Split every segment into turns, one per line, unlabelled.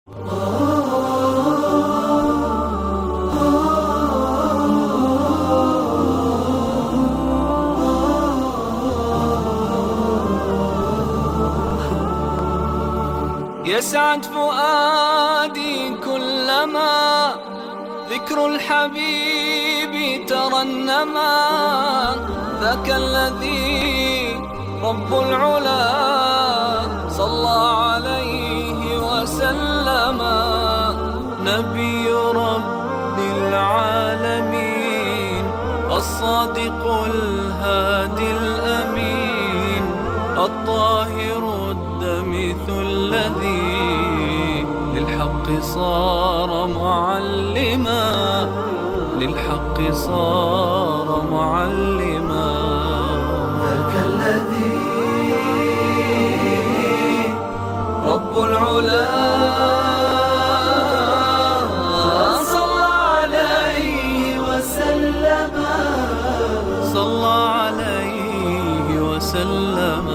يسعد فؤادي كلما ذكر الحبيب ترنما، ذاك الذي رب العلا صلى عليه وسلم، نبي رب العالمين الصادق الهادي الأمين، الطاهر الدمث الذي للحق صار معلما، للحق صار معلما. ذاك الذي رب العلا صلى عليه وسلم، صلى عليه وسلم.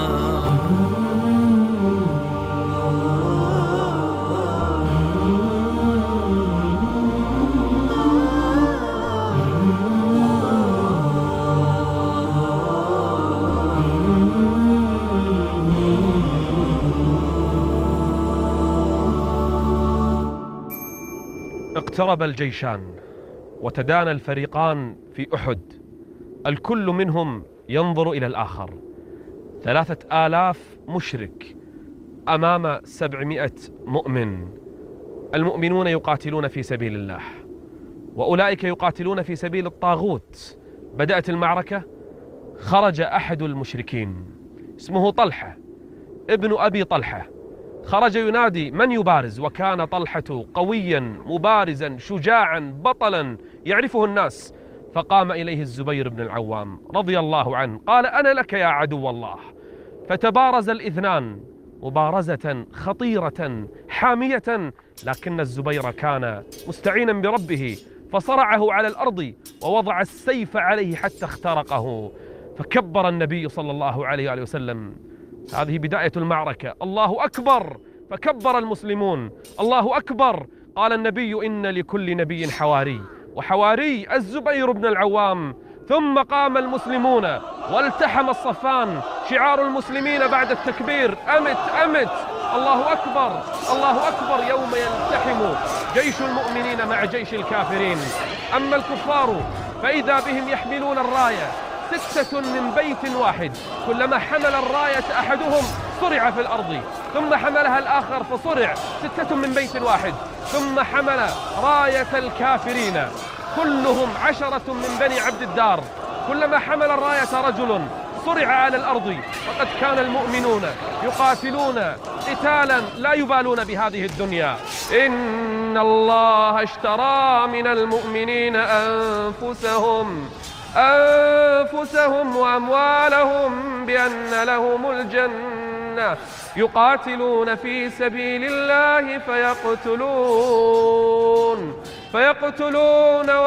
اقترب الجيشان وتدانى الفريقان في أحد، الكل منهم ينظر إلى الآخر. 3000 مشرك أمام 700 مؤمن. المؤمنون يقاتلون في سبيل الله، وأولئك يقاتلون في سبيل الطاغوت. بدأت المعركة، خرج أحد المشركين اسمه طلحة ابن أبي طلحة، خرج ينادي من يبارز، وكان طلحة قويا مبارزا شجاعا بطلا يعرفه الناس. فقام إليه الزبير بن العوام رضي الله عنه، قال أنا لك يا عدو الله. فتبارز الاثنان مبارزة خطيرة حامية، لكن الزبير كان مستعينا بربه فصرعه على الأرض ووضع السيف عليه حتى اخترقه. فكبر النبي صلى الله عليه وسلم. هذه بداية المعركة. الله أكبر، فكبر المسلمون. الله أكبر. قال النبي إن لكل نبي حواري، وحواري الزبير بن العوام. ثم قام المسلمون والتحم الصفان. شعار المسلمين بعد التكبير أمت أمت. الله أكبر، الله أكبر. يوم يلتحم جيش المؤمنين مع جيش الكافرين. أما الكفار فإذا بهم يحملون الراية، 6 من بيت واحد، كلما حمل الراية أحدهم صرع في الأرض، ثم حملها الآخر فصرع، 6 من بيت واحد. ثم حمل راية الكافرين كلهم 10 من بني عبد الدار، كلما حمل الراية رجل صرع على الأرض. وقد كان المؤمنون يقاتلون قتالا لا يبالون بهذه الدنيا. إن الله اشترى من المؤمنين أنفسهم وأموالهم بأن لهم الجنة، يقاتلون في سبيل الله فيقتلون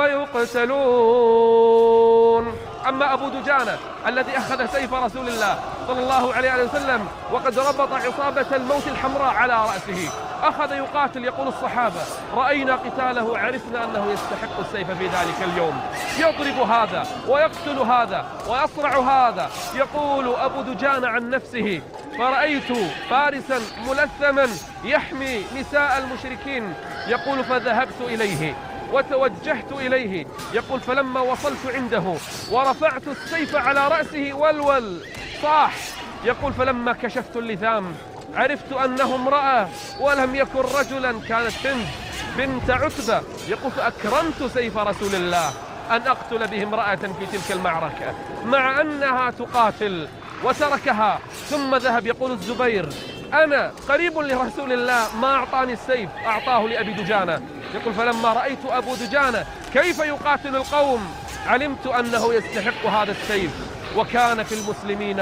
ويقتلون. أما أبو دجانة الذي أخذ سيف رسول الله صلى الله عليه وسلم وقد ربط عصابة الموت الحمراء على رأسه، أخذ يقاتل. يقول الصحابة رأينا قتاله، عرفنا أنه يستحق السيف في ذلك اليوم. يضرب هذا ويقتل هذا ويصرع هذا. يقول أبو دجانة عن نفسه فرأيت فارسا ملثما يحمي نساء المشركين. يقول فذهبت إليه وتوجهت إليه. يقول فلما وصلت عنده ورفعت السيف على رأسه ولول صاح. يقول فلما كشفت اللثام عرفت أنه امرأة ولم يكن رجلا، كانت بنت عتبة. يقول فأكرمت سيف رسول الله أن أقتل به امرأة في تلك المعركة مع أنها تقاتل، وتركها ثم ذهب. يقول الزبير أنا قريب لرسول الله، ما أعطاني السيف، أعطاه لأبي دجانة. يقول فلما رأيت أبو دجانة كيف يقاتل القوم علمت أنه يستحق هذا السيف. وكان في المسلمين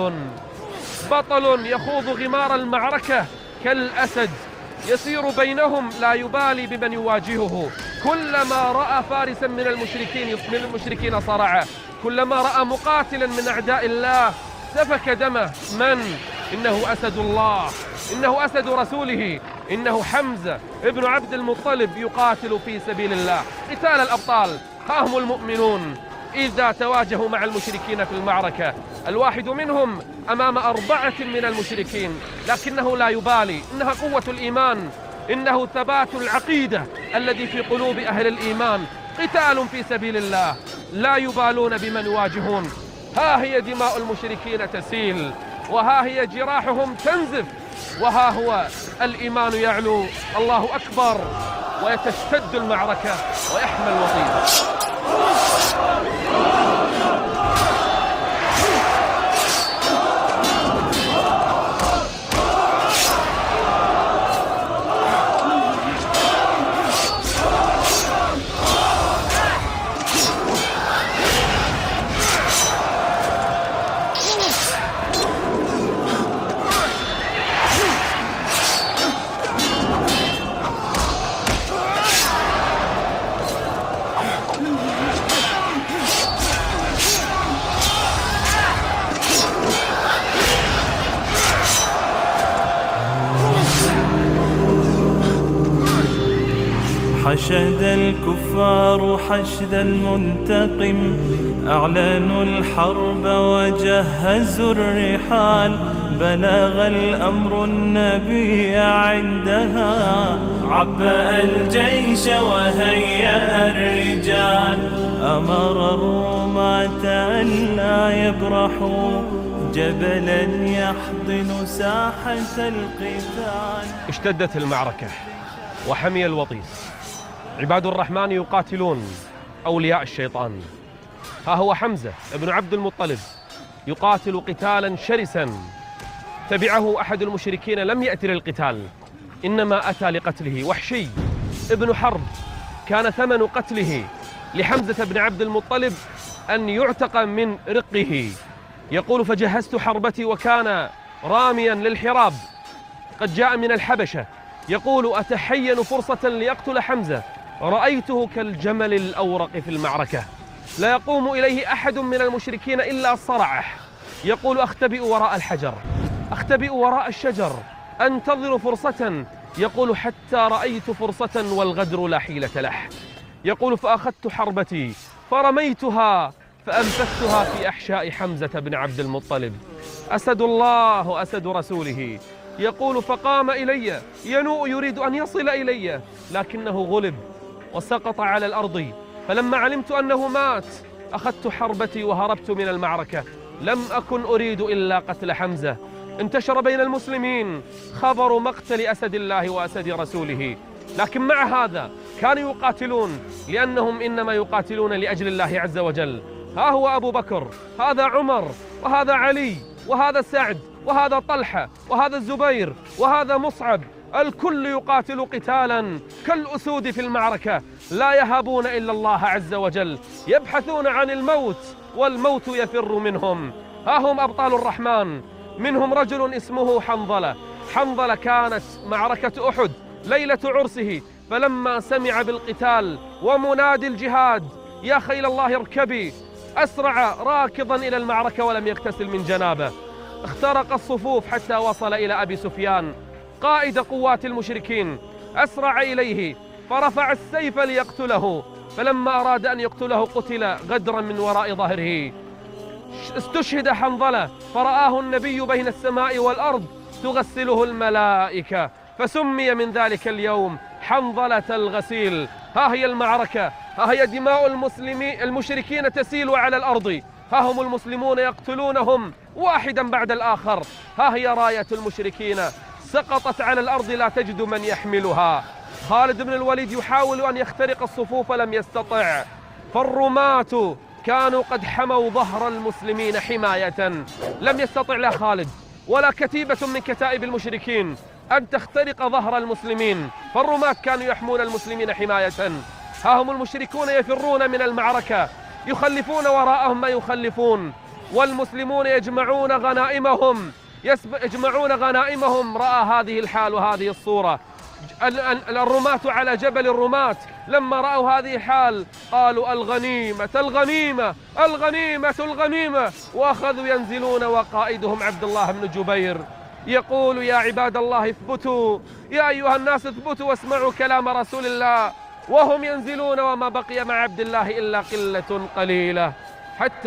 بطل يخوض غمار المعركة كالأسد، يسير بينهم لا يبالي بمن يواجهه. كلما رأى فارسا من المشركين صرعه، كلما رأى مقاتلا من أعداء الله سفك دمه. من؟ إنه أسد الله، إنه أسد رسوله إنه حمزة ابن عبد المطلب يقاتل في سبيل الله قتال الأبطال. ها هم المؤمنون إذا تواجهوا مع المشركين في المعركة، الواحد منهم أمام 4 من المشركين لكنه لا يبالي، إنها قوة الإيمان، إنه ثبات العقيدة الذي في قلوب أهل الإيمان. قتال في سبيل الله لا يبالون بمن يواجهون. ها هي دماء المشركين تسيل، وها هي جراحهم تنزف، وها هو الإيمان يعلو. الله أكبر، ويتشتد المعركة ويحمى الوطيس.
حشد الكفار حشد المنتقم، أعلنوا الحرب وجهزوا الرحال، بلغ الأمر النبي عندها، عبأ الجيش وهيأ الرجال، أمر الرماة ألا يبرحوا، جبلا يحضن ساحة القتال.
اشتدت المعركة وحمي الوطيس، عباد الرحمن يقاتلون أولياء الشيطان. ها هو حمزة ابن عبد المطلب يقاتل قتالا شرسا، تبعه أحد المشركين لم يأتي للقتال، إنما أتى لقتله. وحشي ابن حرب كان ثمن قتله لحمزة بن عبد المطلب أن يعتق من رقه. يقول: فجهزت حربتي وكان راميا للحراب قد جاء من الحبشة. يقول: أتحين فرصة ليقتل حمزة، رأيته كالجمل الأورق في المعركة، لا يقوم إليه أحد من المشركين إلا صرعه. يقول: أختبئ وراء الحجر، أختبئ وراء الشجر، أنتظر فرصة. يقول: حتى رأيت فرصة والغدر لا حيلة له. يقول: فأخذت حربتي فرميتها فأنفذتها في أحشاء حمزة بن عبد المطلب. أسد الله وأسد رسوله. يقول: فقام إلي ينوء يريد أن يصل إلي، لكنه غلب وسقط على الأرض. فلما علمت أنه مات أخذت حربتي وهربت من المعركة، لم أكن أريد إلا قتل حمزة. انتشر بين المسلمين خبر مقتل أسد الله وأسد رسوله، لكن مع هذا كانوا يقاتلون لأنهم إنما يقاتلون لأجل الله عز وجل. ها هو أبو بكر، هذا عمر، وهذا علي، وهذا سعد، وهذا طلحة، وهذا الزبير، وهذا مصعب، الكل يقاتل قتالا كالأسود في المعركة، لا يهابون إلا الله عز وجل، يبحثون عن الموت والموت يفر منهم. ها هم أبطال الرحمن، منهم رجل اسمه حنظلة. حنظلة كانت معركة أحد ليلة عرسه، فلما سمع بالقتال ومنادي الجهاد يا خيل الله اركبي، أسرع راكضا إلى المعركة ولم يغتسل من جنابه. اخترق الصفوف حتى وصل إلى أبي سفيان قائد قوات المشركين، أسرع إليه فرفع السيف ليقتله، فلما أراد أن يقتله قتل غدرا من وراء ظهره. استشهد حنظلة فرآه النبي بين السماء والأرض تغسله الملائكة، فسمي من ذلك اليوم حنظلة الغسيل. ها هي المعركة، ها هي دماء المشركين تسيل على الأرض، ها هم المسلمون يقتلونهم واحدا بعد الآخر. ها هي راية المشركين سقطت على الأرض لا تجد من يحملها. خالد بن الوليد يحاول أن يخترق الصفوف لم يستطع، فالرماة كانوا قد حموا ظهر المسلمين حماية، لم يستطع لا خالد ولا كتيبة من كتائب المشركين أن تخترق ظهر المسلمين، فالرماة كانوا يحمون المسلمين حماية. ها هم المشركون يفرون من المعركة، يخلفون وراءهم ما يخلفون، والمسلمون يجمعون غنائمهم. رأى هذه الحال وهذه الصورة الرماة على جبل الرماة، لما رأوا هذه الحال قالوا: الغنيمة الغنيمة الغنيمة الغنيمة، وأخذوا ينزلون، وقائدهم عبد الله بن جبير يقول يا عباد الله اثبتوا، يا أيها الناس اثبتوا واسمعوا كلام رسول الله، وهم ينزلون وما بقي مع عبد الله إلا قلة قليلة، حتى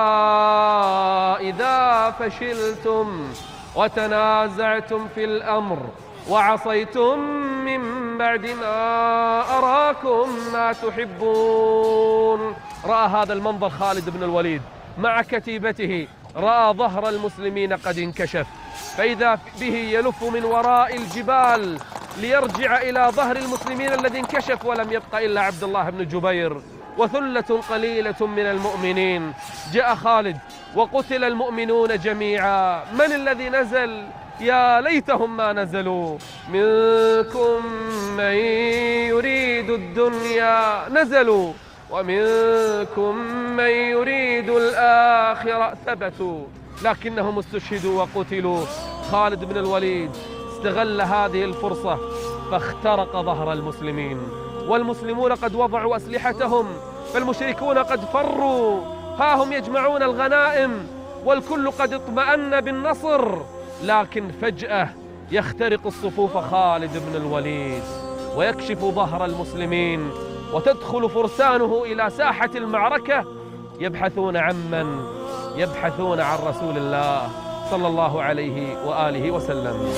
إذا فشلتم وتنازعتم في الأمر وعصيتم من بعد ما أراكم ما تحبون. رأى هذا المنظر خالد بن الوليد مع كتيبته، رأى ظهر المسلمين قد انكشف، فإذا به يلف من وراء الجبال ليرجع إلى ظهر المسلمين الذي انكشف، ولم يبق إلا عبد الله بن جبير وثلة قليلة من المؤمنين. جاء خالد وقتل المؤمنون جميعا. من الذي نزل؟ يا ليتهم ما نزلوا. منكم من يريد الدنيا نزلوا، ومنكم من يريد الآخرة ثبتوا، لكنهم استشهدوا وقتلوا. خالد بن الوليد استغل هذه الفرصة فاخترق ظهر المسلمين، والمسلمون قد وضعوا أسلحتهم، فالمشركون قد فروا، ها هم يجمعون الغنائم والكل قد اطمأن بالنصر، لكن فجأة يخترق الصفوف خالد بن الوليد ويكشف ظهر المسلمين، وتدخل فرسانه إلى ساحة المعركة يبحثون عمن؟ يبحثون عن رسول الله صلى الله عليه وآله وسلم.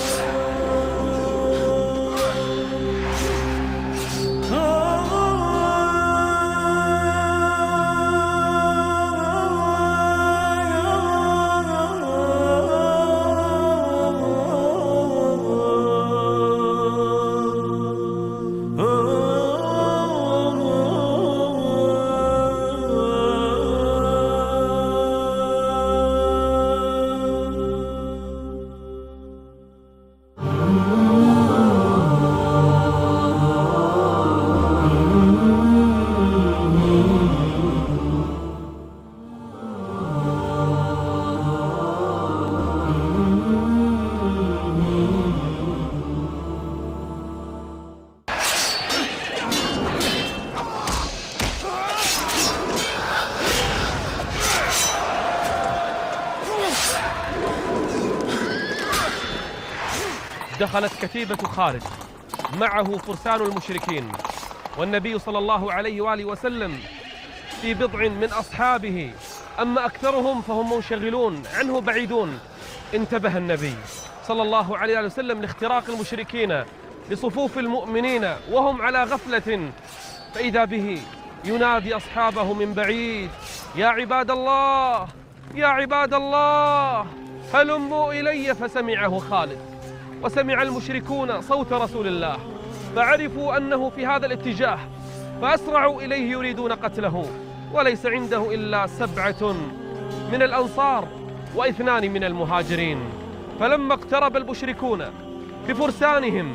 دخلت كتيبة خالد معه فرسان المشركين، والنبي صلى الله عليه وآله وسلم في بضع من أصحابه، أما أكثرهم فهم منشغلون عنه بعيدون. انتبه النبي صلى الله عليه وآله وسلم لاختراق المشركين لصفوف المؤمنين وهم على غفلة، فإذا به ينادي أصحابه من بعيد: يا عباد الله، يا عباد الله، هلموا إلي. فسمعه خالد وسمع المشركون صوت رسول الله، فعرفوا أنه في هذا الاتجاه، فأسرعوا إليه يريدون قتله، وليس عنده إلا 7 من الأنصار و2 من المهاجرين. فلما اقترب المشركون بفرسانهم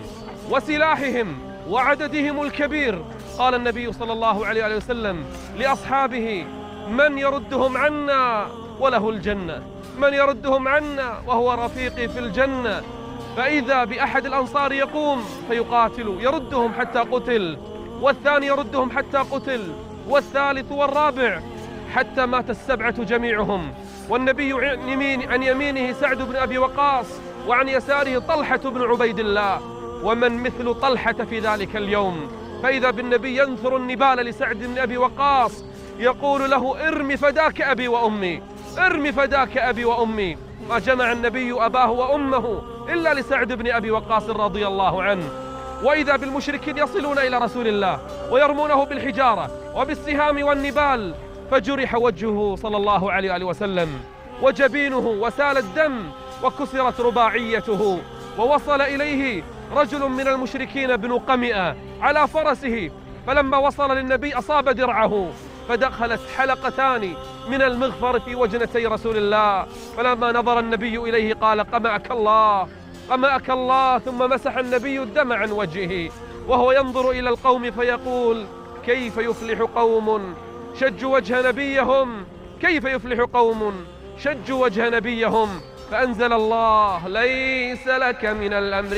وسلاحهم وعددهم الكبير، قال النبي صلى الله عليه وسلم لأصحابه: من يردهم عنا وله الجنة، من يردهم عنا وهو رفيقي في الجنة. فإذا بأحد الأنصار يقوم فيقاتل، يردهم حتى قتل، والثاني يردهم حتى قتل، والثالث والرابع، حتى مات 7 جميعهم. والنبي عن يمينه سعد بن أبي وقاص، وعن يساره طلحة بن عبيد الله، ومن مثل طلحة في ذلك اليوم. فإذا بالنبي ينثر النبال لسعد بن أبي وقاص، يقول له: ارمي فداك أبي وأمي، ارمي فداك أبي وأمي. ما جمع النبي أباه وأمه إلا لسعد بن أبي وقاص رضي الله عنه. وإذا بالمشركين يصلون إلى رسول الله ويرمونه بالحجارة وبالسهام والنبال، فجرح وجهه صلى الله عليه وسلم وجبينه وسال الدم وكسرت رباعيته. ووصل إليه رجل من المشركين بن قمئة على فرسه، فلما وصل للنبي أصاب درعه، فدخلت حلقتان من المغفر في وجنتي رسول الله. فلما نظر النبي إليه قال: قمأك الله، قمأك الله. ثم مسح النبي الدم عن وجهه وهو ينظر إلى القوم فيقول: كيف يفلح قوم شجوا وجه نبيهم، كيف يفلح قوم شجوا وجه نبيهم. فأنزل الله: ليس لك من الأمر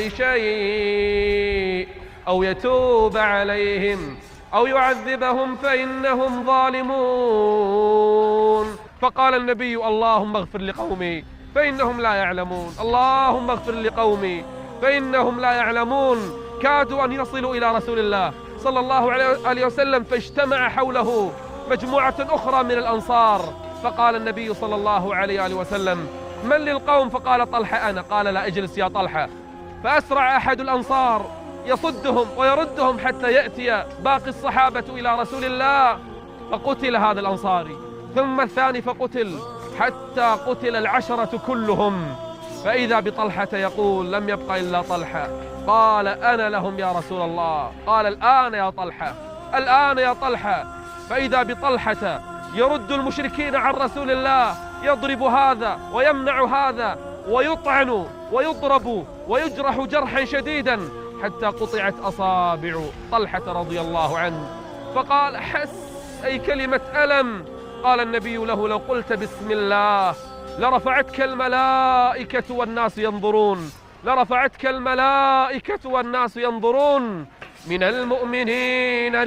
شيء أو يتوب عليهم أو يعذبهم فإنهم ظالمون. فقال النبي: اللهم اغفر لقومي فإنهم لا يعلمون. اللهم اغفر لقومي فإنهم لا يعلمون. كادوا أن يصلوا إلى رسول الله صلى الله عليه وسلم، فاجتمع حوله مجموعة أخرى من الأنصار، فقال النبي صلى الله عليه وسلم: من للقوم؟ فقال: طلحة أنا. قال: لا، اجلس يا طلحة. فأسرع أحد الأنصار يصدهم ويردهم حتى يأتي باقي الصحابة إلى رسول الله، فقتل هذا الأنصاري، ثم الثاني فقتل، حتى قتل العشرة كلهم. فإذا بطلحة يقول: لم يبق إلا طلحة. قال: أنا لهم يا رسول الله. قال: الآن يا طلحة، الآن يا طلحة. فإذا بطلحة يرد المشركين عن رسول الله، يضرب هذا ويمنع هذا، ويطعن ويضرب ويجرح جرحا شديدا حتى قطعت أصابع طلحة رضي الله عنه. فقال: حس، أي كلمة ألم. قال النبي له: لو قلت بسم الله لرفعتك الملائكة والناس ينظرون، لرفعتك الملائكة والناس ينظرون. من المؤمنين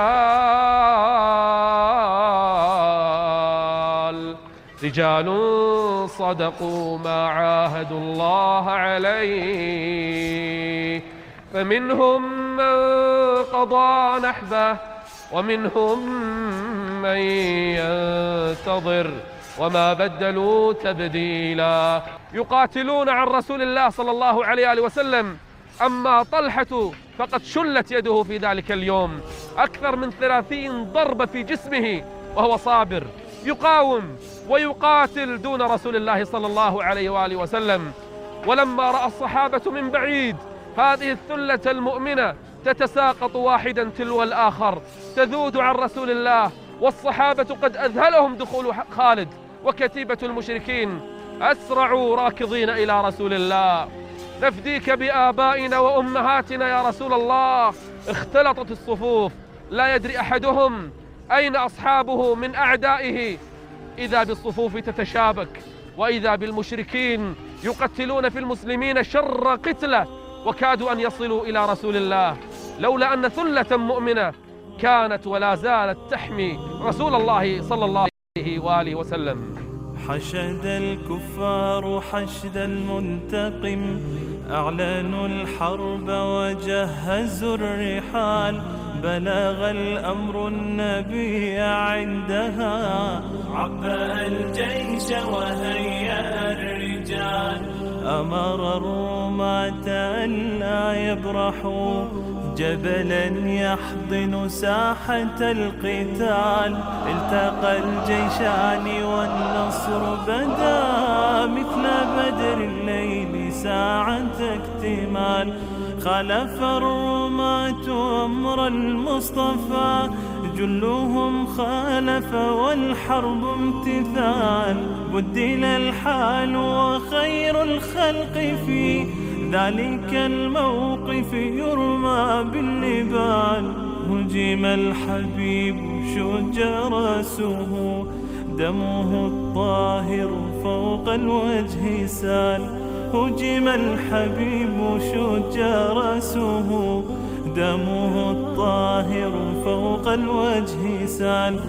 رجال صدقوا ما عاهدوا الله عليه، فمنهم من قضى نحبه ومنهم من ينتظر وما بدلوا تبديلا. يقاتلون عن رسول الله صلى الله عليه وسلم. أما طلحة فقد شلت يده في ذلك اليوم، أكثر من 30 ضربة في جسمه، وهو صابر يقاوم ويقاتل دون رسول الله صلى الله عليه وآله وسلم. ولما رأى الصحابة من بعيد هذه الثلة المؤمنة تتساقط واحدا تلو الآخر، تذود عن رسول الله، والصحابة قد أذهلهم دخول خالد وكتيبة المشركين، أسرعوا راكضين إلى رسول الله: نفديك بآبائنا وأمهاتنا يا رسول الله. اختلطت الصفوف، لا يدري أحدهم أين أصحابه من أعدائه، إذا بالصفوف تتشابك، وإذا بالمشركين يقتلون في المسلمين شر قتلة، وكادوا أن يصلوا إلى رسول الله، لولا أن ثلة مؤمنة كانت ولا زالت تحمي رسول الله صلى الله عليه وآله وسلم.
حشد الكفار حشد المنتقم، أعلنوا الحرب وجهزوا الرحال، بلغ الأمر النبي عندها، عبأ الجيش وهيأ الرجال، أمر الرماة أن لا يبرحوا، جبلا يحضن ساحة القتال، التقى الجيشان والنصر بدا، مثل بدر الليل ساعة اكتمال، خلف الرماة أمر المصطفى، جلهم خالف والحرب امتثال، بدل الحال وخير الخلق في ذلك الموقف يرمى بالنبال، هجم الحبيب شج رأسه، دمه الطاهر فوق الوجه سال، هجم الحبيب شج رأسه، دمه الطاهر فوق الوجه سال،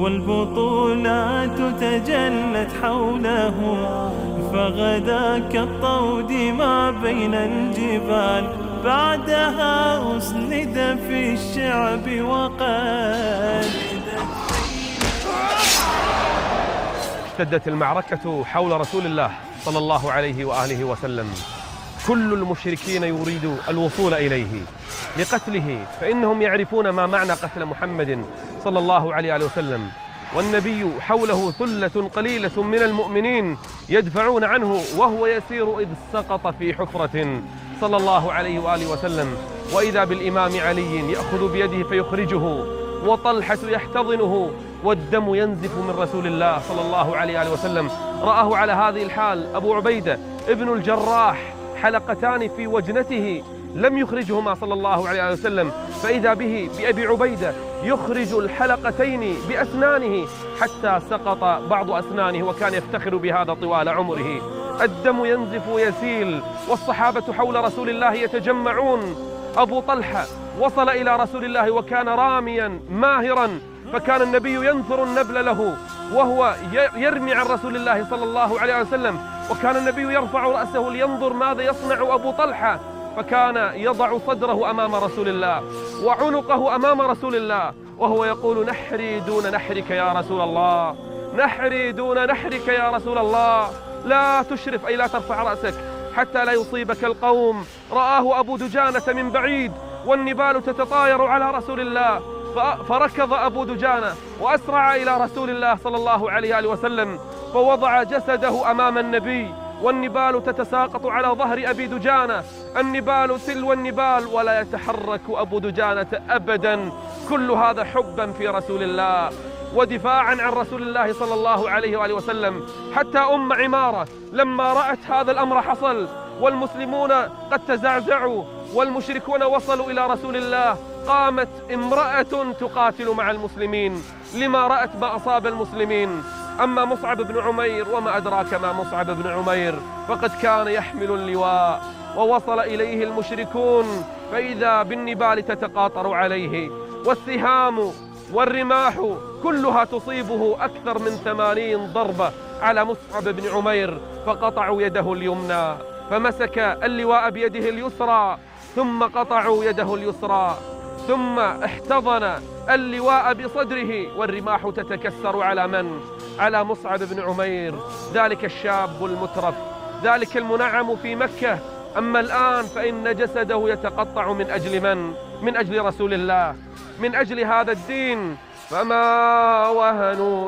والبطولات تجلت حوله، فغدا كالطود ما بين الجبال، بعدها أسند في الشعب وقد
اشتدت المعركة حول رسول الله صلى الله عليه وآله وسلم. كل المشركين يريد الوصول إليه لقتله، فإنهم يعرفون ما معنى قتل محمد صلى الله عليه وسلم، والنبي حوله ثلة قليلة من المؤمنين يدفعون عنه وهو يسير، إذ سقط في حفرة صلى الله عليه وآله وسلم، وإذا بالإمام علي يأخذ بيده فيخرجه، وطلحة يحتضنه، والدم ينزف من رسول الله صلى الله عليه وآله وسلم. رآه على هذه الحال أبو عبيدة ابن الجراح، حلقتان في وجنته لم يخرجهما صلى الله عليه وسلم، فإذا به بأبي عبيدة يخرج الحلقتين بأسنانه حتى سقط بعض أسنانه، وكان يفتخر بهذا طوال عمره. الدم ينزف ويسيل، والصحابة حول رسول الله يتجمعون. أبو طلحة وصل إلى رسول الله وكان راميا ماهرا، فكان النبي ينثر النبل له وهو يرمي عن رسول الله صلى الله عليه وسلم، وكان النبي يرفع رأسه لينظر ماذا يصنع أبو طلحة، فكان يضع صدره أمام رسول الله وعنقه أمام رسول الله وهو يقول: نحري دون نحرك يا رسول الله، نحري دون نحرك يا رسول الله، لا تشرف أي لا ترفع رأسك حتى لا يصيبك القوم. رآه أبو دجانة من بعيد والنبال تتطاير على رسول الله، فركض أبو دجانة وأسرع إلى رسول الله صلى الله عليه وسلم، فوضع جسده أمام النبي والنبال تتساقط على ظهر أبي دجانة، النبال تلو النبال، ولا يتحرك أبو دجانة أبدا. كل هذا حبا في رسول الله ودفاعا عن رسول الله صلى الله عليه وآله وسلم. حتى أم عمارة لما رأت هذا الأمر حصل والمسلمون قد تزعزعوا والمشركون وصلوا إلى رسول الله، قامت امرأة تقاتل مع المسلمين لما رأت ما أصاب المسلمين. أما مصعب بن عمير وما أدراك ما مصعب بن عمير، فقد كان يحمل اللواء ووصل إليه المشركون فإذا بالنبال تتقاطر عليه والسهام والرماح كلها تصيبه أكثر من 80 ضربة على مصعب بن عمير، فقطعوا يده اليمنى فمسك اللواء بيده اليسرى، ثم قطعوا يده اليسرى، ثم احتضن اللواء بصدره والرماح تتكسر على من؟ على مصعب بن عمير، ذلك الشاب المترف، ذلك المنعم في مكة. أما الآن فإن جسده يتقطع من أجل من؟ من أجل رسول الله، من أجل هذا الدين. فما وهنوا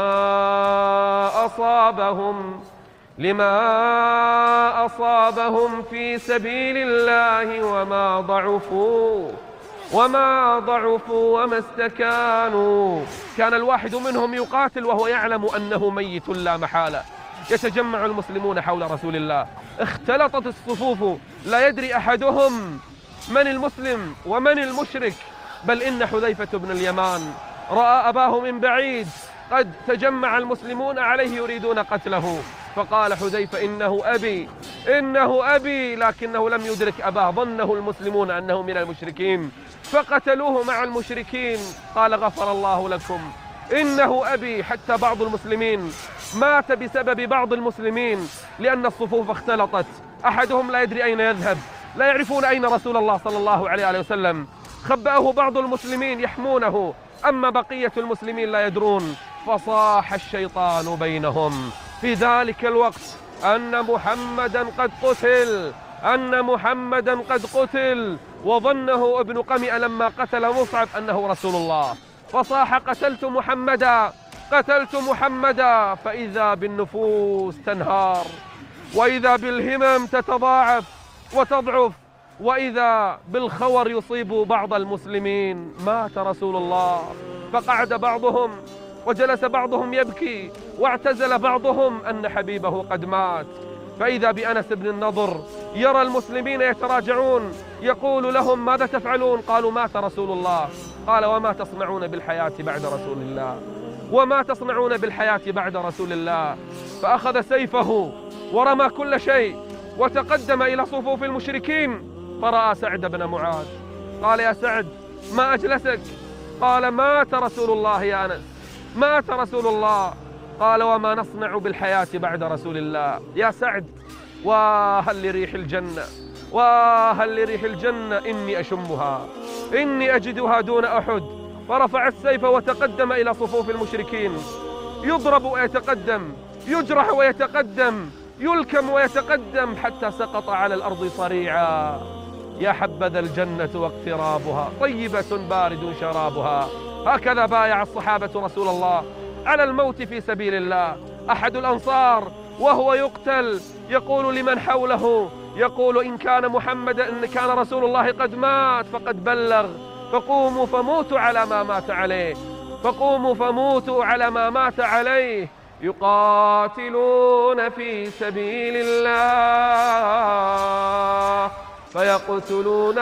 لما أصابهم في سبيل الله وما ضعفوا وما استكانوا. كان الواحد منهم يقاتل وهو يعلم أنه ميت لا محالة. يتجمع المسلمون حول رسول الله، اختلطت الصفوف، لا يدري أحدهم من المسلم ومن المشرك. بل إن حذيفة بن اليمان رأى أباه من بعيد، قد تجمع المسلمون عليه يريدون قتله، فقال حذيفة: إنه أبي، لكنه لم يدرك أباه، ظنه المسلمون أنه من المشركين فقتلوه مع المشركين. قال: غفر الله لكم، إنه أبي. حتى بعض المسلمين مات بسبب بعض المسلمين لأن الصفوف اختلطت، أحدهم لا يدري أين يذهب، لا يعرفون أين رسول الله صلى الله عليه وسلم، خبأه بعض المسلمين يحمونه، أما بقية المسلمين لا يدرون، فصاح الشيطان بينهم في ذلك الوقت أن محمدا قد قتل، وظنه ابن قمئة لما قتل مصعب أنه رسول الله، فصاح: قتلت محمدا. فإذا بالنفوس تنهار، وإذا بالهمم تتضاعف وتضعف، وإذا بالخور يصيب بعض المسلمين. مات رسول الله، فقعد بعضهم وجلس بعضهم يبكي، واعتزل بعضهم أن حبيبه قد مات. فإذا بأنس بن النضر يرى المسلمين يتراجعون، يقول لهم: ماذا تفعلون؟ قالوا: مات رسول الله. قال: وما تصنعون بالحياة بعد رسول الله؟ فأخذ سيفه ورمى كل شيء وتقدم إلى صفوف المشركين، فرأى سعد بن معاذ. قال: يا سعد، ما أجلسك؟ قال: مات رسول الله يا أنس، مات رسول الله. قال: وما نصنع بالحياة بعد رسول الله؟ يا سعد، وهل لريح الجنة إني أشمها، إني أجدها دون أحد. فرفع السيف وتقدم إلى صفوف المشركين، يضرب ويتقدم، يجرح ويتقدم، يلكم ويتقدم، حتى سقط على الأرض صريعا. يا حبذا الجنة واقترابها، طيبة بارد شرابها. هكذا بايع الصحابة رسول الله على الموت في سبيل الله. أحد الأنصار وهو يقتل يقول لمن حوله، يقول: إن كان رسول الله قد مات فقد بلغ، فقوموا فموتوا على ما مات عليه. يقاتلون في سبيل الله فيقتلون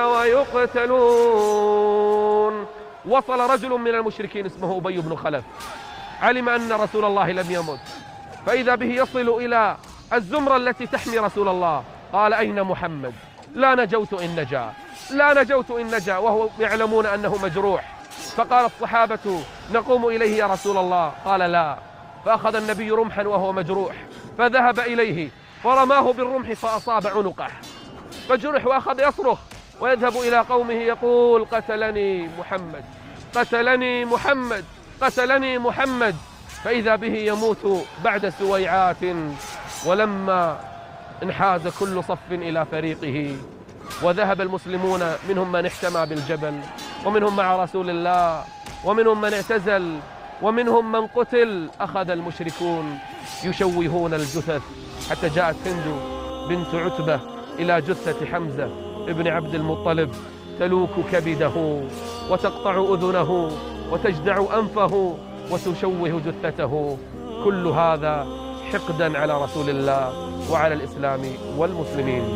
ويقتلون. وصل رجل من المشركين اسمه أبي بن خلف، علم أن رسول الله لم يمت، فإذا به يصل إلى الزمرة التي تحمي رسول الله. قال: أين محمد؟ لا نجوت إن نجا، وهو يعلمون أنه مجروح. فقال الصحابة: نقوم إليه يا رسول الله. قال: لا. فأخذ النبي رمحا وهو مجروح، فذهب إليه فرماه بالرمح فأصاب عنقه فجرح وأخذ يصرخ ويذهب إلى قومه يقول قتلني محمد، قتلني محمد، قتلني محمد، فإذا به يموت بعد سويعات. ولما انحاز كل صف إلى فريقه وذهب المسلمون منهم من احتمى بالجبل ومنهم مع رسول الله ومنهم من اعتزل ومنهم من قتل، أخذ المشركون يشوهون الجثث حتى جاءت هند بنت عتبة إلى جثة حمزة ابن عبد المطلب تلوك كبده وتقطع أذنه وتجدع أنفه وتشوه جثته، كل هذا حقدا على رسول الله وعلى الإسلام والمسلمين.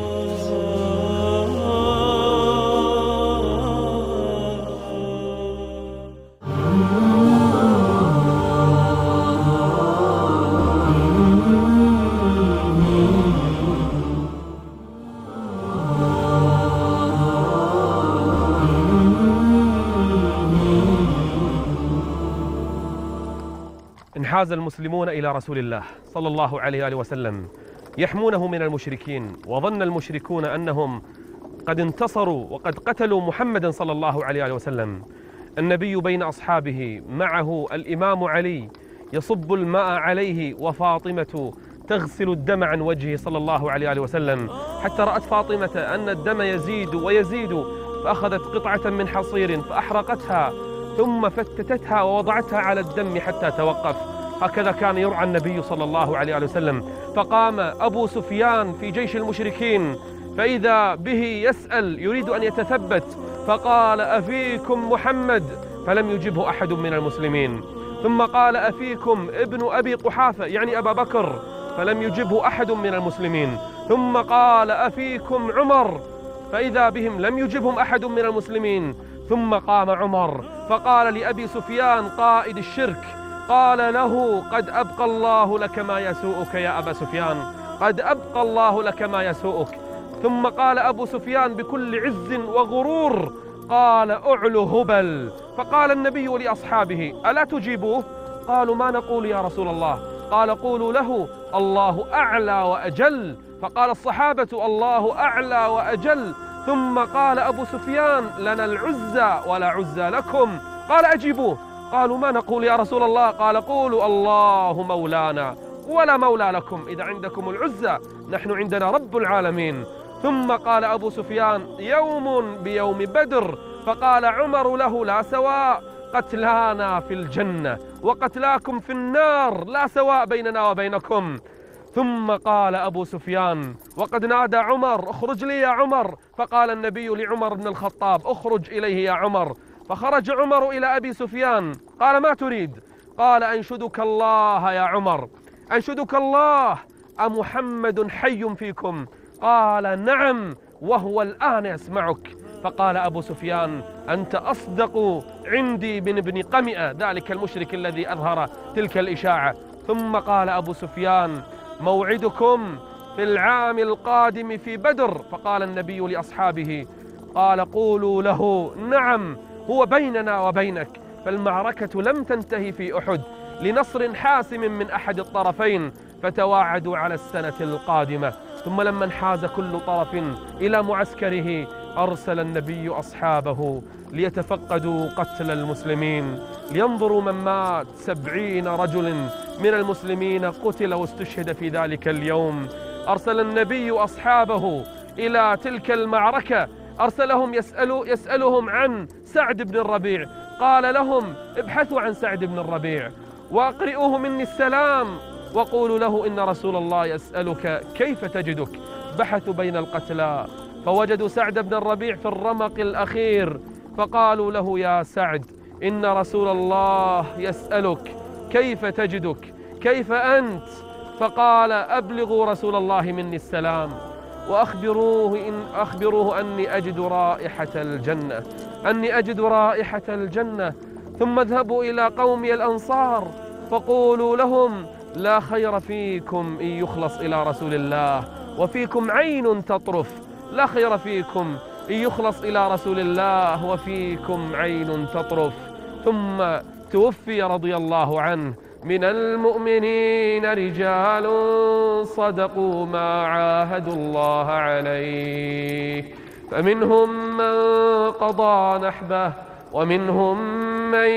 انحاز المسلمون إلى رسول الله صلى الله عليه وآله وسلم يحمونه من المشركين، وظن المشركون أنهم قد انتصروا وقد قتلوا محمدا صلى الله عليه وآله وسلم. النبي بين أصحابه معه الإمام علي يصب الماء عليه وفاطمة تغسل الدم عن وجهه صلى الله عليه وآله وسلم، حتى رأت فاطمة أن الدم يزيد ويزيد فأخذت قطعة من حصير فأحرقتها ثم فتتتها ووضعتها على الدم حتى توقف. هكذا كان يرعى النبي صلى الله عليه وسلم. فقام أبو سفيان في جيش المشركين فإذا به يسأل يريد أن يتثبت فقال أفيكم محمد؟ فلم يجبه أحد من المسلمين. ثم قال أفيكم ابن أبي قحافة يعني أبا بكر؟ فلم يجبه أحد من المسلمين. ثم قال أفيكم عمر؟ فإذا بهم لم يجبهم أحد من المسلمين. ثم قام عمر فقال لأبي سفيان قائد الشرك، قال له قد أبقى الله لك ما يسوءك يا أبا سفيان، قد أبقى الله لك ما يسوءك. ثم قال أبو سفيان بكل عز وغرور قال أعلو هبل. فقال النبي لأصحابه ألا تجيبوه؟ قالوا ما نقول يا رسول الله؟ قال قولوا له الله أعلى وأجل. فقال الصحابة الله أعلى وأجل. ثم قال أبو سفيان لنا العزى ولا عزى لكم. قال أجيبوه. قالوا ما نقول يا رسول الله؟ قال قولوا الله مولانا ولا مولى لكم، إذا عندكم العزى نحن عندنا رب العالمين. ثم قال أبو سفيان يوم بيوم بدر. فقال عمر له لا سواء، قتلانا في الجنة وقتلاكم في النار، لا سواء بيننا وبينكم. ثم قال أبو سفيان وقد نادى عمر اخرج لي يا عمر. فقال النبي لعمر بن الخطاب اخرج إليه يا عمر. فخرج عمر إلى أبي سفيان قال ما تريد؟ قال أنشدك الله يا عمر، أنشدك الله، أمحمد حي فيكم؟ قال نعم وهو الآن يسمعك. فقال أبو سفيان أنت أصدق عندي من ابن قمئة، ذلك المشرك الذي أظهر تلك الإشاعة. ثم قال أبو سفيان موعدكم في العام القادم في بدر. فقال النبي لأصحابه قال قولوا له نعم هو بيننا وبينك. فالمعركة لم تنتهي في أحد لنصر حاسم من أحد الطرفين، فتواعدوا على السنة القادمة. ثم لما انحاز كل طرف إلى معسكره أرسل النبي أصحابه ليتفقدوا قتل المسلمين، لينظروا من مات. 70 رجل من المسلمين قتل واستشهد في ذلك اليوم. أرسل النبي أصحابه إلى تلك المعركة، أرسلهم يسألهم عن سعد بن الربيع. قال لهم ابحثوا عن سعد بن الربيع وأقرئوه مني السلام وقولوا له إن رسول الله يسألك كيف تجدك. بحثوا بين القتلى فوجدوا سعد بن الربيع في الرمق الأخير، فقالوا له يا سعد إن رسول الله يسألك كيف تجدك، كيف أنت؟ فقال أبلغوا رسول الله مني السلام وأخبروه أني أجد رائحة الجنة، أني أجد رائحة الجنة. ثم اذهبوا إلى قومي الأنصار فقولوا لهم لا خير فيكم إن يخلص إلى رسول الله وفيكم عين تطرف، لا خير فيكم إن يخلص إلى رسول الله وفيكم عين تطرف. ثم توفي رضي الله عنه من المؤمنين رجال صدقوا ما عاهدوا الله عليه فمنهم من قضى نحبه ومنهم من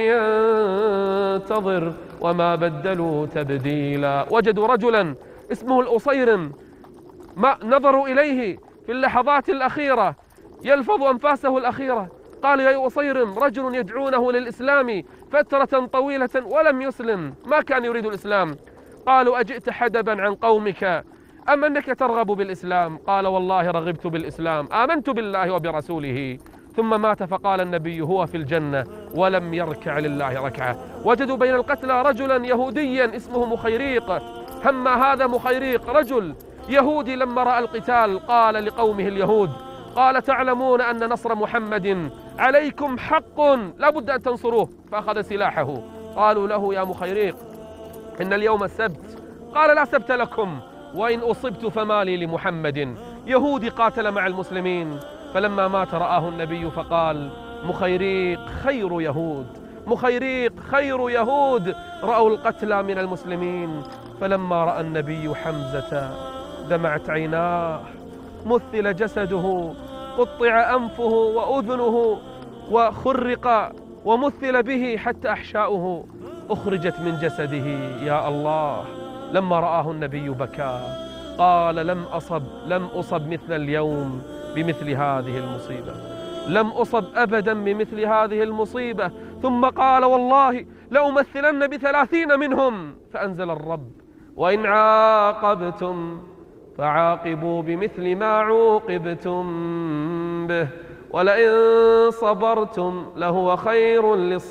ينتظر وما بدلوا تبديلا. وجدوا رجلا اسمه الأصيرم، ما نظروا إليه في اللحظات الأخيرة يلفظ أنفاسه الأخيرة، قال يا أصيرم رجل يدعونه للإسلام فترة طويلة ولم يسلم، ما كان يريد الإسلام. قالوا أجئت حدبا عن قومك أم أنك ترغب بالإسلام؟ قال والله رغبت بالإسلام، آمنت بالله وبرسوله. ثم مات فقال النبي هو في الجنة ولم يركع لله ركعة. وجدوا بين القتلى رجلا يهوديا اسمه مخيريق. هم هذا مخيريق رجل يهودي لما رأى القتال قال لقومه اليهود، قال تعلمون أن نصر محمد عليكم حق لا بد أن تنصروه. فأخذ سلاحه. قالوا له يا مخيريق إن اليوم السبت. قال لا سبت لكم، وإن أصبت فما لي لمحمد. يهودي قاتل مع المسلمين. فلما مات رآه النبي فقال مخيريق خير يهود، مخيريق خير يهود رأوا القتلى من المسلمين. فلما رأى النبي حمزة دمعت عيناه، مثل جسده، قطع أنفه وأذنه وخرق ومثل به حتى أحشاؤه أخرجت من جسده. يا الله، لما رآه النبي بكى، قال لم أصب مثل اليوم بمثل هذه المصيبة، لم أصب أبدا بمثل هذه المصيبة. ثم قال والله لأمثلن ب30 منهم. فأنزل الرب وإن عاقبتم فعاقبوا بمثل ما عوقبتم به ولئن صبرتم لهو خير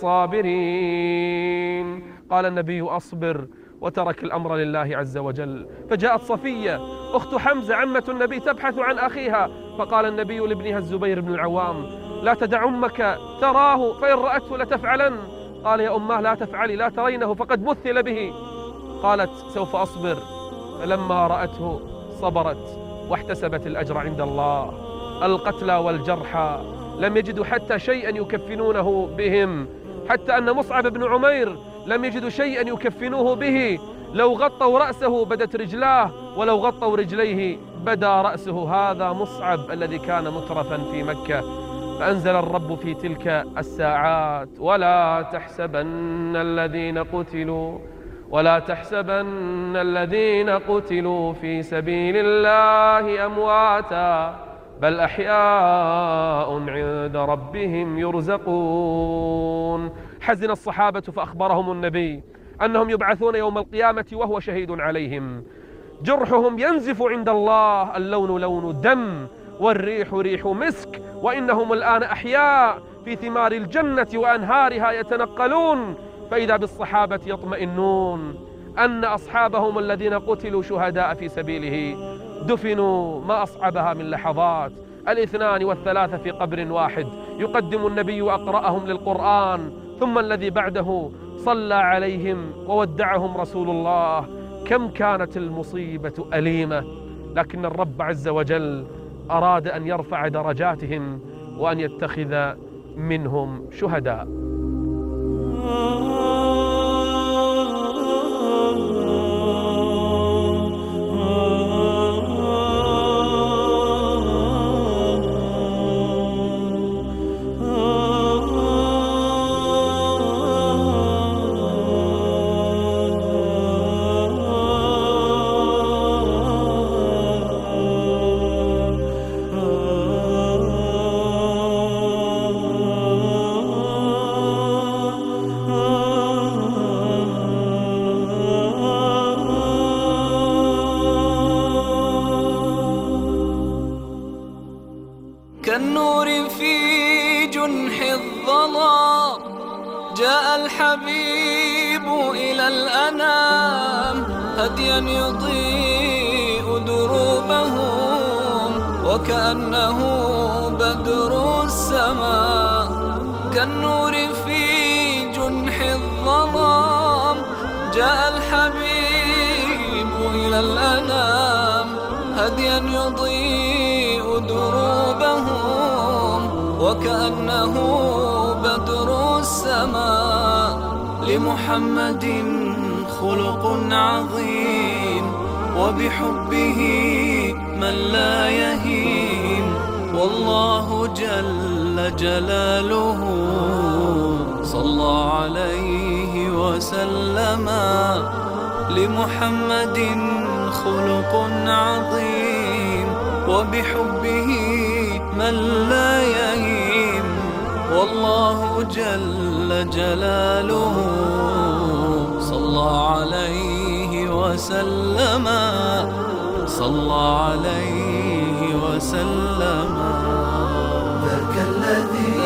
للصابرين. قال النبي أصبر وترك الأمر لله عز وجل. فجاءت صفية أخت حمزة عمة النبي تبحث عن أخيها، فقال النبي لابنها الزبير بن العوام لا تدع أمك تراه فإن رأته لتفعلن. قال يا أماه لا تفعلي، لا ترينه فقد مثل به. قالت سوف أصبر. فلما رأته صبرت واحتسبت الأجر عند الله. القتلى والجرحى لم يجدوا حتى شيئا يكفنونه بهم، حتى أن مصعب بن عمير لم يجدوا شيئا يكفنوه به. لو غطوا رأسه بدت رجلاه، ولو غطوا رجليه بدا رأسه. هذا مصعب الذي كان مترفا في مكة. فأنزل الرب في تلك الساعات ولا تحسبن الذين قتلوا في سبيل الله أمواتا بل أحياء عند ربهم يرزقون. حزن الصحابة فأخبرهم النبي أنهم يبعثون يوم القيامة وهو شهيد عليهم. جرحهم ينزف عند الله، اللون لون دم والريح ريح مسك، وإنهم الآن أحياء في ثمار الجنة وأنهارها يتنقلون. فإذا بالصحابة يطمئنون أن أصحابهم الذين قتلوا شهداء في سبيله دفنوا ما أصعبها من لحظات. 2 و3 في قبر واحد. يقدم النبي أقرأهم للقرآن، ثم الذي بعده صلى عليهم وودعهم رسول الله. كم كانت المصيبة أليمة، لكن الرب عز وجل أراد أن يرفع درجاتهم وأن يتخذ منهم شهداء.
كالنور في جنح الظلام جاء الحبيب إلى الأنام هديا يضيء دروبهم وكأنه بدر السماء. كالنور في جنح الظلام جاء الحبيب إلى الأنام هديا يضيء دروبهم وكأنه بدر السماء. لمحمد خلق عظيم، وبحبه من لا يهيم، والله جل جلاله صلى عليه وسلم. لمحمد خلق عظيم، وبحبه من لا يهيم، والله جل جلاله صلى عليه وسلم، صلى عليه وسلم.
ذاك الذي